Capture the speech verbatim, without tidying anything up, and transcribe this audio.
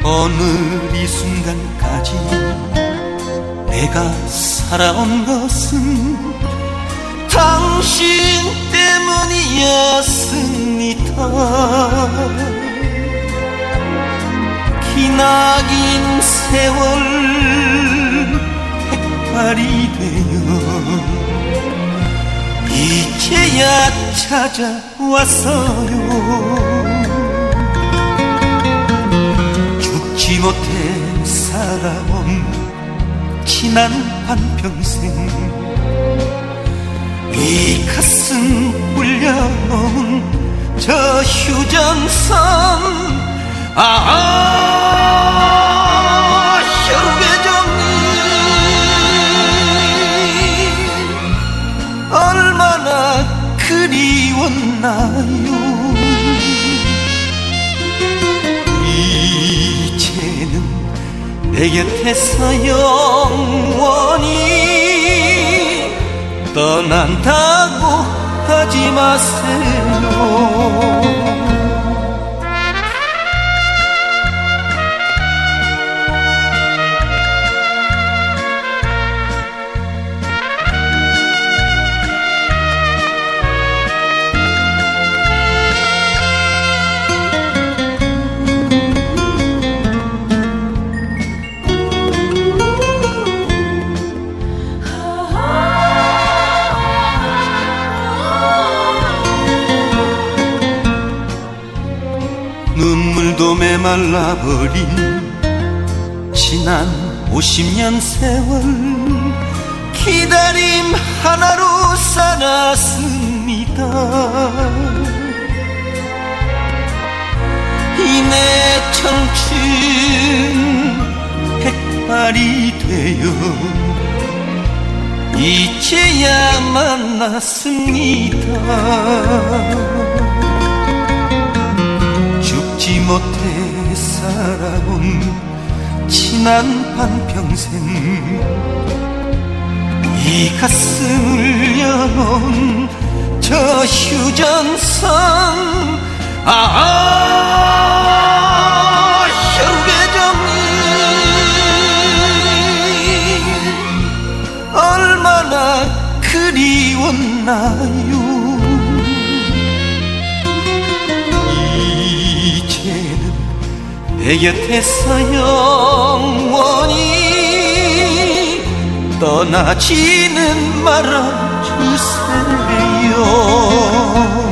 오늘 이 순간까지 내가 살아온 것은 당신 때문이었습니다. 기나긴 세월 백발이 되어 이제야 찾아왔어요. 죽지 못해 살아온 지난 한평생 이 가슴 울려놓은 저 휴전선, 아, 혈배정님 얼마나 그리웠나요. 이제는 내 곁에서 영원히 떠난다고 하지 마세요. 눈물도 메말라버린 지난 오십 년 세월 기다림 하나로 살았습니다. 이 내 청춘 백발이 되어 이제야 만났습니다. 죽지 못해 살아온 지난 반평생 이 가슴을 여놓은 저 휴전선, 아, 혈배정님 얼마나 그리웠나요. 내 곁에서 영원히 떠나지는 말아주세요.